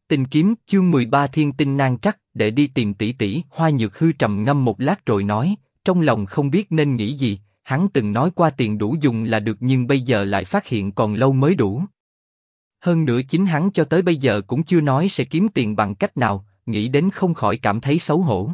Tinh kiếm chương 13 Thiên tinh nan trắc, để đi tìm tỷ tỷ. Hoa Nhược Hư trầm ngâm một lát rồi nói, trong lòng không biết nên nghĩ gì. Hắn từng nói qua tiền đủ dùng là được nhưng bây giờ lại phát hiện còn lâu mới đủ. Hơn nữa chính hắn cho tới bây giờ cũng chưa nói sẽ kiếm tiền bằng cách nào, nghĩ đến không khỏi cảm thấy xấu hổ.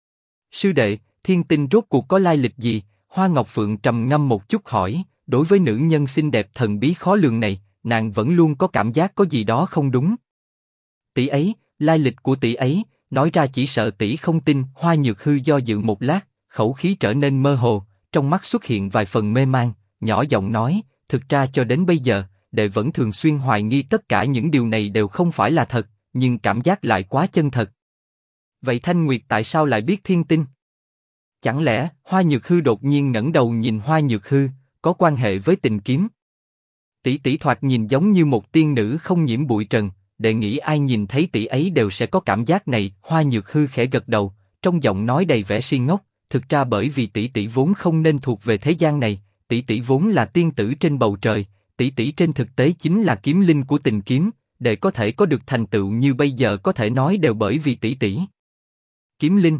Sư đệ, thiên tinh rốt cuộc có lai lịch gì? Hoa Ngọc Phượng trầm ngâm một chút hỏi, đối với nữ nhân xinh đẹp thần bí khó lường này, nàng vẫn luôn có cảm giác có gì đó không đúng. Tỷ ấy, lai lịch của tỷ ấy, nói ra chỉ sợ tỷ không tin. Hoa Nhược Hư do dự một lát, khẩu khí trở nên mơ hồ, trong mắt xuất hiện vài phần mê man, nhỏ giọng nói, thực ra cho đến bây giờ, đệ vẫn thường xuyên hoài nghi tất cả những điều này đều không phải là thật, nhưng cảm giác lại quá chân thật. Vậy Thanh Nguyệt tại sao lại biết thiên tinh? Chẳng lẽ, Hoa Nhược Hư đột nhiên ngẩng đầu nhìn Hoa Nhược Hư, có quan hệ với tình kiếm? Tỷ tỷ thoạt nhìn giống như một tiên nữ không nhiễm bụi trần, đệ nghĩ ai nhìn thấy tỷ ấy đều sẽ có cảm giác này. Hoa Nhược Hư khẽ gật đầu, trong giọng nói đầy vẻ si ngốc. Thực ra bởi vì tỷ tỷ vốn không nên thuộc về thế gian này, tỷ tỷ vốn là tiên tử trên bầu trời, tỷ tỷ trên thực tế chính là kiếm linh của tình kiếm, để có thể có được thành tựu như bây giờ có thể nói đều bởi vì tỷ tỷ. Kiếm linh?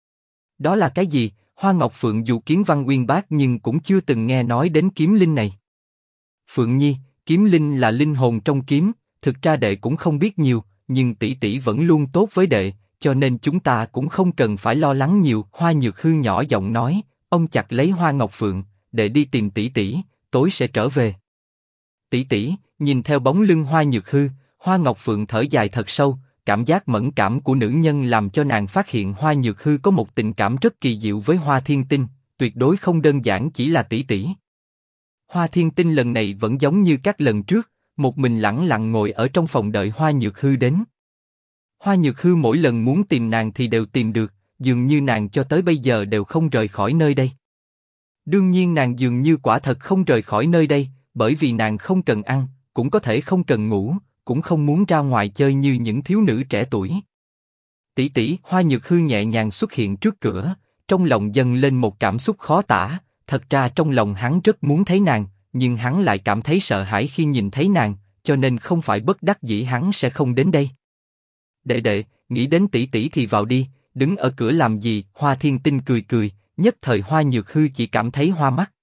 Đó là cái gì? Hoa Ngọc Phượng dù kiến văn uyên bác nhưng cũng chưa từng nghe nói đến kiếm linh này. Phượng Nhi, kiếm linh là linh hồn trong kiếm, thực ra đệ cũng không biết nhiều, nhưng tỷ tỷ vẫn luôn tốt với đệ, cho nên chúng ta cũng không cần phải lo lắng nhiều. Hoa Nhược Hư nhỏ giọng nói, ông chặt lấy Hoa Ngọc Phượng, đệ đi tìm tỷ tỷ, tối sẽ trở về. Tỷ tỷ, nhìn theo bóng lưng Hoa Nhược Hư, Hoa Ngọc Phượng thở dài thật sâu, cảm giác mẫn cảm của nữ nhân làm cho nàng phát hiện Hoa Nhược Hư có một tình cảm rất kỳ diệu với Hoa Thiên Tinh, tuyệt đối không đơn giản chỉ là tỷ tỷ. Hoa Thiên Tinh lần này vẫn giống như các lần trước, một mình lẳng lặng ngồi ở trong phòng đợi Hoa Nhược Hư đến. Hoa Nhược Hư mỗi lần muốn tìm nàng thì đều tìm được, dường như nàng cho tới bây giờ đều không rời khỏi nơi đây. Đương nhiên nàng dường như quả thật không rời khỏi nơi đây, bởi vì nàng không cần ăn, cũng có thể không cần ngủ, cũng không muốn ra ngoài chơi như những thiếu nữ trẻ tuổi. Tỷ tỷ, Hoa Nhược Hư nhẹ nhàng xuất hiện trước cửa, trong lòng dâng lên một cảm xúc khó tả. Thật ra trong lòng hắn rất muốn thấy nàng, nhưng hắn lại cảm thấy sợ hãi khi nhìn thấy nàng, cho nên không phải bất đắc dĩ hắn sẽ không đến đây. Đệ đệ, nghĩ đến tỷ tỷ thì vào đi, đứng ở cửa làm gì? Hoa Thiên Tinh cười cười, nhất thời Hoa Nhược Hư chỉ cảm thấy hoa mắt.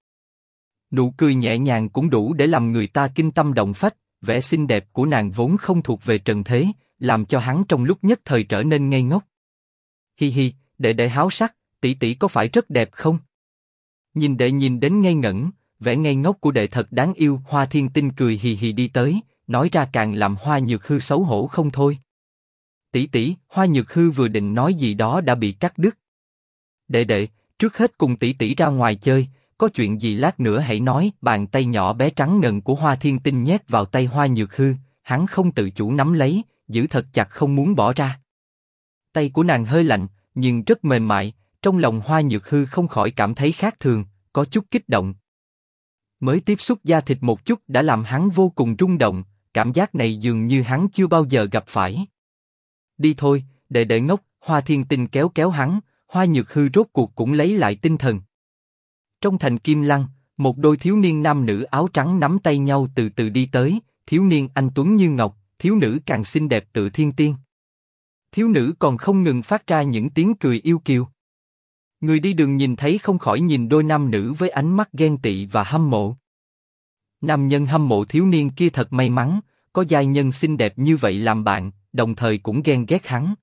Nụ cười nhẹ nhàng cũng đủ để làm người ta kinh tâm động phách, vẻ xinh đẹp của nàng vốn không thuộc về trần thế, làm cho hắn trong lúc nhất thời trở nên ngây ngốc. Hi hi, đệ đệ háo sắc, tỷ tỷ có phải rất đẹp không? Nhìn đệ nhìn đến ngây ngẩn, vẻ ngây ngốc của đệ thật đáng yêu. Hoa Thiên Tinh cười hì hì đi tới, nói ra càng làm Hoa Nhược Hư xấu hổ không thôi. Tỷ tỷ, Hoa Nhược Hư vừa định nói gì đó đã bị cắt đứt. Đệ đệ, trước hết cùng tỷ tỷ ra ngoài chơi, có chuyện gì lát nữa hãy nói. Bàn tay nhỏ bé trắng ngần của Hoa Thiên Tinh nhét vào tay Hoa Nhược Hư, hắn không tự chủ nắm lấy, giữ thật chặt không muốn bỏ ra. Tay của nàng hơi lạnh, nhưng rất mềm mại, trong lòng Hoa Nhược Hư không khỏi cảm thấy khác thường, có chút kích động. Mới tiếp xúc da thịt một chút đã làm hắn vô cùng rung động, cảm giác này dường như hắn chưa bao giờ gặp phải. Đi thôi, đệ đệ ngốc. Hoa Thiên Tinh kéo kéo hắn, Hoa Nhược Hư rốt cuộc cũng lấy lại tinh thần. Trong thành Kim Lăng, một đôi thiếu niên nam nữ áo trắng nắm tay nhau từ từ đi tới, thiếu niên anh tuấn như ngọc, thiếu nữ càng xinh đẹp tự thiên tiên. Thiếu nữ còn không ngừng phát ra những tiếng cười yêu kiều. Người đi đường nhìn thấy không khỏi nhìn đôi nam nữ với ánh mắt ghen tị và hâm mộ. Nam nhân hâm mộ thiếu niên kia thật may mắn, có giai nhân xinh đẹp như vậy làm bạn, đồng thời cũng ghen ghét hắn.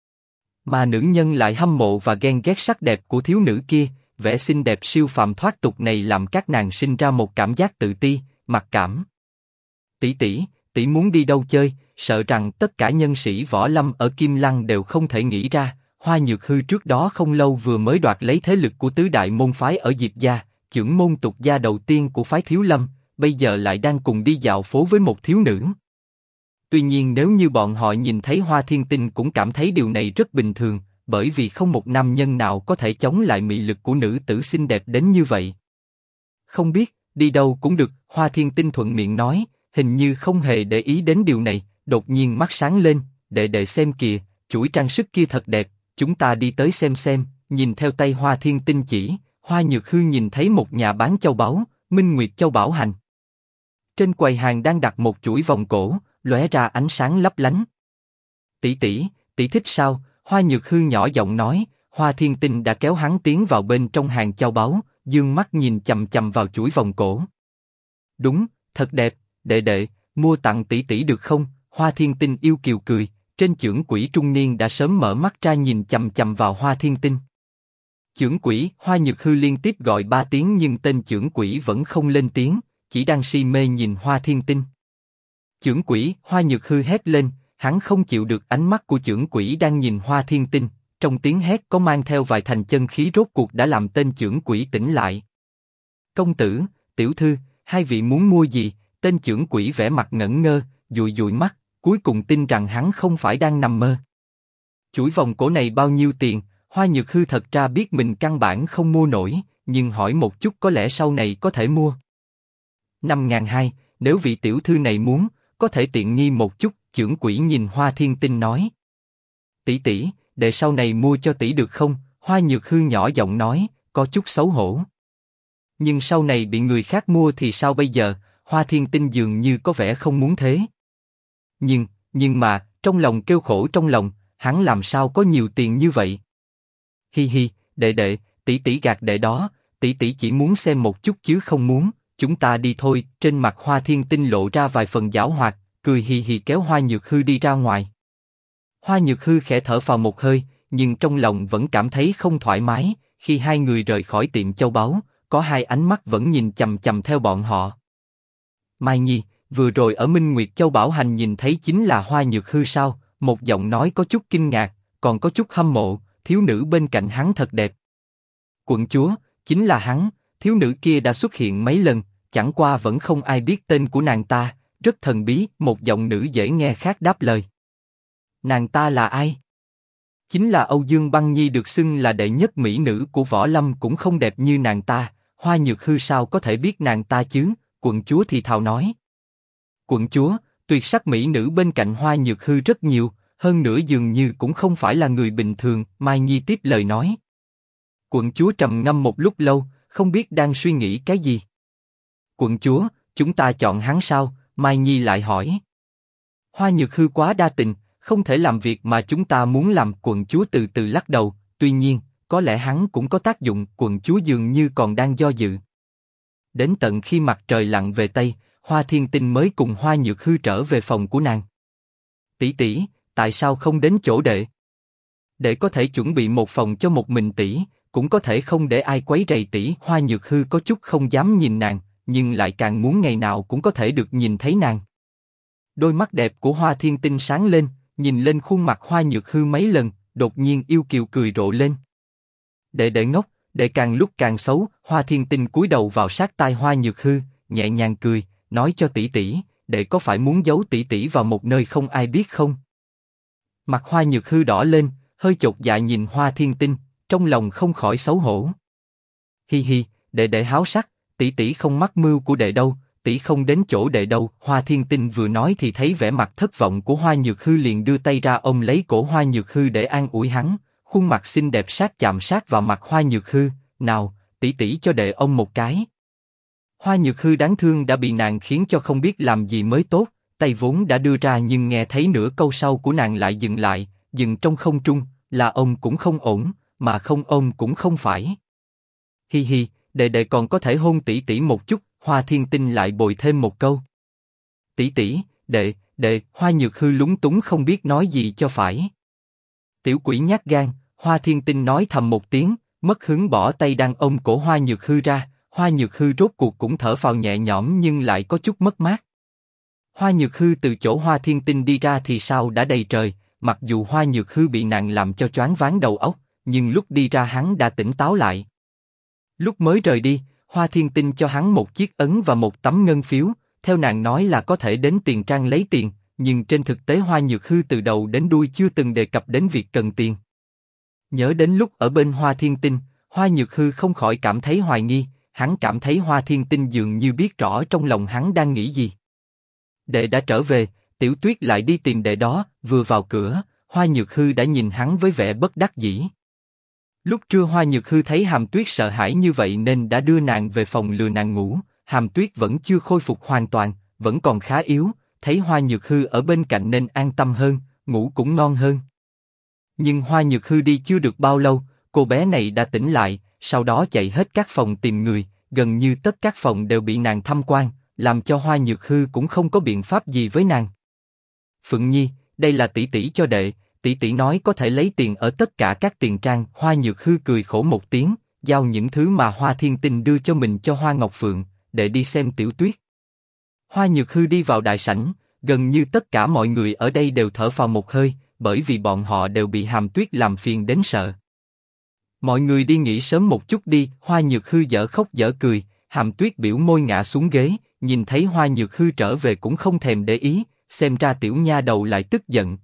Mà nữ nhân lại hâm mộ và ghen ghét sắc đẹp của thiếu nữ kia, vẻ xinh đẹp siêu phàm thoát tục này làm các nàng sinh ra một cảm giác tự ti, mặc cảm. Tỷ tỷ, tỷ muốn đi đâu chơi? Sợ rằng tất cả nhân sĩ võ lâm ở Kim Lăng đều không thể nghĩ ra. Hoa Nhược Hư trước đó không lâu vừa mới đoạt lấy thế lực của tứ đại môn phái ở Diệp gia, chưởng môn tục gia đầu tiên của phái Thiếu Lâm, bây giờ lại đang cùng đi dạo phố với một thiếu nữ. Tuy nhiên nếu như bọn họ nhìn thấy Hoa Thiên Tinh cũng cảm thấy điều này rất bình thường, bởi vì không một nam nhân nào có thể chống lại mị lực của nữ tử xinh đẹp đến như vậy. Không biết, đi đâu cũng được. Hoa Thiên Tinh thuận miệng nói, hình như không hề để ý đến điều này, đột nhiên mắt sáng lên, đệ xem kìa, chuỗi trang sức kia thật đẹp, chúng ta đi tới xem. Nhìn theo tay Hoa Thiên Tinh chỉ, Hoa Nhược Hư nhìn thấy một nhà bán châu báu, Minh Nguyệt Châu Bảo Hành. Trên quầy hàng đang đặt một chuỗi vòng cổ, lóe ra ánh sáng lấp lánh. tỷ tỷ, tỷ thích sao? Hoa Nhược Hư nhỏ giọng nói. Hoa Thiên Tinh đã kéo hắn tiến vào bên trong hàng châu báu, dương mắt nhìn chằm chằm vào chuỗi vòng cổ. Đúng, thật đẹp, đệ đệ, mua tặng tỷ tỷ được không? Hoa Thiên Tinh yêu kiều cười, trên chưởng quỷ trung niên đã sớm mở mắt ra nhìn chằm chằm vào Hoa Thiên Tinh. Chưởng quỷ, Hoa Nhược Hư liên tiếp gọi 3 tiếng nhưng tên chưởng quỷ vẫn không lên tiếng, chỉ đang si mê nhìn Hoa Thiên Tinh. Chưởng quỷ, Hoa Nhược Hư hét lên, hắn không chịu được ánh mắt của chưởng quỷ đang nhìn Hoa Thiên Tinh, trong tiếng hét có mang theo vài thành chân khí rốt cuộc đã làm tên chưởng quỷ tỉnh lại. Công tử, tiểu thư, hai vị muốn mua gì? Tên chưởng quỷ vẻ mặt ngẩn ngơ, dụi dụi mắt, cuối cùng tin rằng hắn không phải đang nằm mơ. Chuỗi vòng cổ này bao nhiêu tiền? Hoa Nhược Hư thật ra biết mình căn bản không mua nổi, nhưng hỏi một chút có lẽ sau này có thể mua. 5.200, nếu vị tiểu thư này muốn, có thể tiện nghi một chút. Chưởng quỷ nhìn Hoa Thiên Tinh nói. Tỷ tỷ, để sau này mua cho tỷ được không? Hoa Nhược Hư nhỏ giọng nói, có chút xấu hổ. Nhưng sau này bị người khác mua thì sao bây giờ? Hoa Thiên Tinh dường như có vẻ không muốn thế. Nhưng mà, trong lòng kêu khổ trong lòng, hắn làm sao có nhiều tiền như vậy? Hi hi, đệ, tỷ tỷ gạt đệ đó, tỷ chỉ muốn xem một chút chứ không muốn, chúng ta đi thôi. Trên mặt Hoa Thiên Tinh lộ ra vài phần giảo hoạt, cười hì hì kéo Hoa Nhược Hư đi ra ngoài. Hoa Nhược Hư khẽ thở phào một hơi, nhưng trong lòng vẫn cảm thấy không thoải mái. Khi hai người rời khỏi tiệm châu báu, có hai ánh mắt vẫn nhìn chằm chằm theo bọn họ. Mai Nhi, vừa rồi ở Minh Nguyệt Châu Bảo Hành nhìn thấy chính là Hoa Nhược Hư sao? Một giọng nói có chút kinh ngạc, còn có chút hâm mộ. Thiếu nữ bên cạnh hắn thật đẹp. Quận chúa, chính là hắn. Thiếu nữ kia đã xuất hiện mấy lần, chẳng qua vẫn không ai biết tên của nàng ta, rất thần bí. Một giọng nữ dễ nghe khác đáp lời. Nàng ta là ai? Chính là Âu Dương Băng Nhi, được xưng là đệ nhất mỹ nữ của võ lâm, cũng không đẹp như nàng ta. Hoa Nhược Hư sao có thể biết nàng ta chứ? Quận chúa thì thào nói. Quận chúa, tuyệt sắc mỹ nữ bên cạnh Hoa Nhược Hư rất nhiều, hơn nữa dường như cũng không phải là người bình thường. Mai Nhi tiếp lời nói. Quận chúa trầm ngâm một lúc lâu, không biết đang suy nghĩ cái gì. Quận chúa, chúng ta chọn hắn sao? Mai Nhi lại hỏi. Hoa Nhược Hư quá đa tình, không thể làm việc mà chúng ta muốn làm. Quận chúa từ từ lắc đầu, tuy nhiên, có lẽ hắn cũng có tác dụng. Quận chúa dường như còn đang do dự. Đến tận khi mặt trời lặn về Tây, Hoa Thiên Tinh mới cùng Hoa Nhược Hư trở về phòng của nàng. Tỷ tỷ, tại sao không đến chỗ đệ? Đệ có thể chuẩn bị một phòng cho một mình tỷ, cũng có thể không để ai quấy rầy tỷ. Hoa Nhược Hư có chút không dám nhìn nàng, nhưng lại càng muốn ngày nào cũng có thể được nhìn thấy nàng. Đôi mắt đẹp của Hoa Thiên Tinh sáng lên, nhìn lên khuôn mặt Hoa Nhược Hư mấy lần, đột nhiên yêu kiều cười rộ lên. Đệ ngốc, đệ càng lúc càng xấu. Hoa Thiên Tinh cúi đầu vào sát tai Hoa Nhược Hư, nhẹ nhàng cười, nói cho tỷ tỷ, đệ có phải muốn giấu tỷ tỷ vào một nơi không ai biết không? Mặt Hoa Nhược Hư đỏ lên, hơi chột dạ nhìn Hoa Thiên Tinh, trong lòng không khỏi xấu hổ. Hi hi, đệ háo sắc, tỷ tỷ không mắc mưu của đệ đâu, tỷ không đến chỗ đệ đâu. Hoa Thiên Tinh vừa nói thì thấy vẻ mặt thất vọng của Hoa Nhược Hư, liền đưa tay ra ôm lấy cổ Hoa Nhược Hư để an ủi hắn, khuôn mặt xinh đẹp sát chạm sát vào mặt Hoa Nhược Hư, nào, tỷ cho đệ ôm một cái. Hoa Nhược Hư đáng thương đã bị nàng khiến cho không biết làm gì mới tốt, tay vốn đã đưa ra nhưng nghe thấy nửa câu sau của nàng lại dừng lại, dừng trong không trung, là ôm cũng không ổn, mà không ôm cũng không phải. Hi hi, đệ còn có thể hôn tỷ một chút. Hoa Thiên Tinh lại bồi thêm một câu. Tỷ, đệ. Hoa Nhược Hư lúng túng không biết nói gì cho phải. Tiểu quỷ nhát gan. Hoa Thiên Tinh nói thầm một tiếng, mất hứng bỏ tay đang ôm cổ Hoa Nhược Hư ra. Hoa Nhược Hư rốt cuộc cũng thở phào nhẹ nhõm nhưng lại có chút mất mát. Hoa Nhược Hư từ chỗ Hoa Thiên Tinh đi ra thì sao đã đầy trời. Mặc dù Hoa Nhược Hư bị nàng làm cho choáng váng đầu óc, nhưng lúc đi ra hắn đã tỉnh táo lại. Lúc mới rời đi, Hoa Thiên Tinh cho hắn một chiếc ấn và một tấm ngân phiếu, theo nàng nói là có thể đến tiền trang lấy tiền, nhưng trên thực tế Hoa Nhược Hư từ đầu đến đuôi chưa từng đề cập đến việc cần tiền. Nhớ đến lúc ở bên Hoa Thiên Tinh, Hoa Nhược Hư không khỏi cảm thấy hoài nghi, hắn cảm thấy Hoa Thiên Tinh dường như biết rõ trong lòng hắn đang nghĩ gì. Đệ đã trở về, Tiểu Tuyết lại đi tìm đệ đó. Vừa vào cửa, Hoa Nhược Hư đã nhìn hắn với vẻ bất đắc dĩ. Lúc trưa Hoa Nhược Hư thấy Hàm Tuyết sợ hãi như vậy nên đã đưa nàng về phòng lừa nàng ngủ. Hàm Tuyết vẫn chưa khôi phục hoàn toàn, vẫn còn khá yếu, thấy Hoa Nhược Hư ở bên cạnh nên an tâm hơn. ngủ cũng ngon hơn. Nhưng Hoa Nhược Hư đi chưa được bao lâu, cô bé này đã tỉnh lại, sau đó chạy hết các phòng tìm người, gần như tất các phòng đều bị nàng tham quan, làm cho Hoa Nhược Hư cũng không có biện pháp gì với nàng. Phượng Nhi, đây là tỷ tỷ cho đệ, tỷ tỷ nói có thể lấy tiền ở tất cả các tiền trang. Hoa Nhược Hư cười khổ một tiếng, giao những thứ mà Hoa Thiên Tinh đưa cho mình cho Hoa Ngọc Phượng, để đi xem Tiểu Tuyết. Hoa Nhược Hư đi vào đại sảnh, gần như tất cả mọi người ở đây đều thở phào một hơi, bởi vì bọn họ đều bị Hàm Tuyết làm phiền đến sợ. Mọi người đi nghỉ sớm một chút đi. Hoa Nhược Hư dở khóc dở cười. Hàm Tuyết biểu môi ngã xuống ghế, nhìn thấy Hoa Nhược Hư trở về cũng không thèm để ý, xem ra tiểu nha đầu lại tức giận.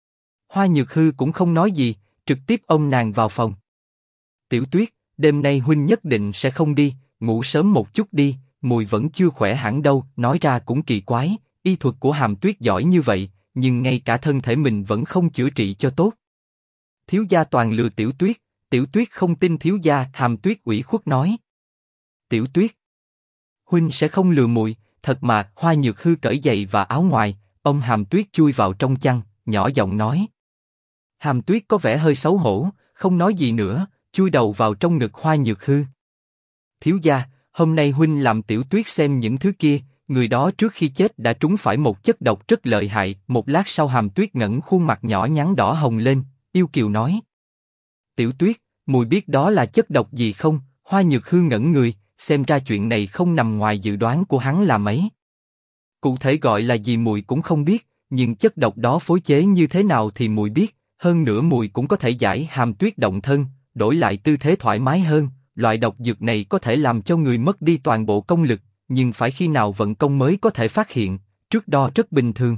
Hoa Nhược Hư cũng không nói gì, trực tiếp ôm nàng vào phòng. Tiểu Tuyết, đêm nay huynh nhất định sẽ không đi, ngủ sớm một chút đi, mùi vẫn chưa khỏe hẳn đâu. Nói ra cũng kỳ quái, y thuật của Hàm Tuyết giỏi như vậy, nhưng ngay cả thân thể mình vẫn không chữa trị cho tốt. Thiếu gia toàn lừa Tiểu Tuyết, Tiểu Tuyết không tin thiếu gia. Hàm Tuyết ủy khuất nói. Tiểu Tuyết, huynh sẽ không lừa muội, thật mà. Hoa Nhược Hư cởi giày và áo ngoài, ôm Hàm Tuyết chui vào trong chăn, nhỏ giọng nói. Hàm Tuyết có vẻ hơi xấu hổ, không nói gì nữa, chui đầu vào trong ngực Hoa Nhược Hư. Thiếu gia, hôm nay huynh làm Tiểu Tuyết xem những thứ kia, người đó trước khi chết đã trúng phải một chất độc rất lợi hại. Một lát sau Hàm Tuyết ngẩng khuôn mặt nhỏ nhắn đỏ hồng lên, yêu kiều nói. Tiểu Tuyết, mùi biết đó là chất độc gì không? Hoa Nhược Hư ngẩn người, xem ra chuyện này không nằm ngoài dự đoán của hắn là mấy. Cụ thể gọi là gì mùi cũng không biết, nhưng chất độc đó phối chế như thế nào thì mùi biết, hơn nữa mùi cũng có thể giải. Hàm Tuyết động thân, đổi lại tư thế thoải mái hơn. Loại độc dược này có thể làm cho người mất đi toàn bộ công lực, nhưng phải khi nào vận công mới có thể phát hiện, trước đó rất bình thường.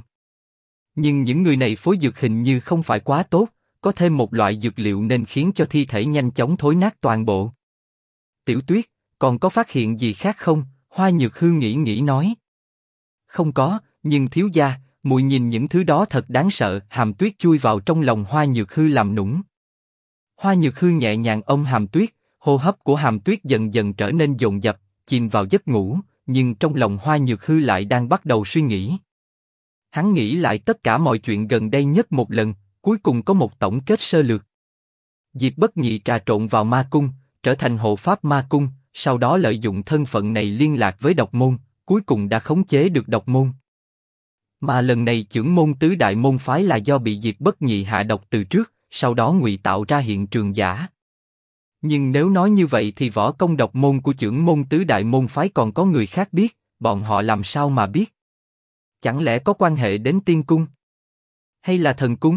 Nhưng những người này phối dược hình như không phải quá tốt, có thêm một loại dược liệu nên khiến cho thi thể nhanh chóng thối nát toàn bộ. Tiểu Tuyết, còn có phát hiện gì khác không? Hoa Nhược Hư nghĩ nói. Không có, nhưng thiếu gia, muội nhìn những thứ đó thật đáng sợ. Hàm Tuyết chui vào trong lòng Hoa Nhược Hư làm nũng. Hoa Nhược Hư nhẹ nhàng ôm Hàm Tuyết, hô hấp của Hàm Tuyết dần dần trở nên dồn dập, chìm vào giấc ngủ, nhưng trong lòng Hoa Nhược Hư lại đang bắt đầu suy nghĩ. Hắn nghĩ lại tất cả mọi chuyện gần đây nhất một lần, cuối cùng có một tổng kết sơ lược. Diệp Bất Nhị trà trộn vào ma cung, trở thành hộ pháp ma cung, sau đó lợi dụng thân phận này liên lạc với độc môn, cuối cùng đã khống chế được độc môn. Mà lần này chưởng môn tứ đại môn phái là do bị Diệp Bất Nhị hạ độc từ trước, sau đó ngụy tạo ra hiện trường giả. Nhưng nếu nói như vậy thì võ công độc môn của chưởng môn tứ đại môn phái còn có người khác biết, bọn họ làm sao mà biết? Chẳng lẽ có quan hệ đến tiên cung? Hay là thần cung?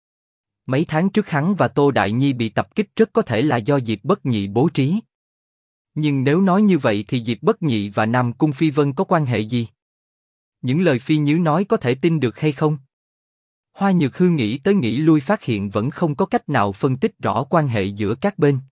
Mấy tháng trước hắn và Tô Đại Nhi bị tập kích rất có thể là do Diệp Bất Nhị bố trí. Nhưng nếu nói như vậy thì Diệp Bất Nhị và Nam Cung Phi Vân có quan hệ gì? Những lời Phi Nhứ nói có thể tin được hay không? Hoa Nhược Hư nghĩ tới nghĩ lui phát hiện vẫn không có cách nào phân tích rõ quan hệ giữa các bên.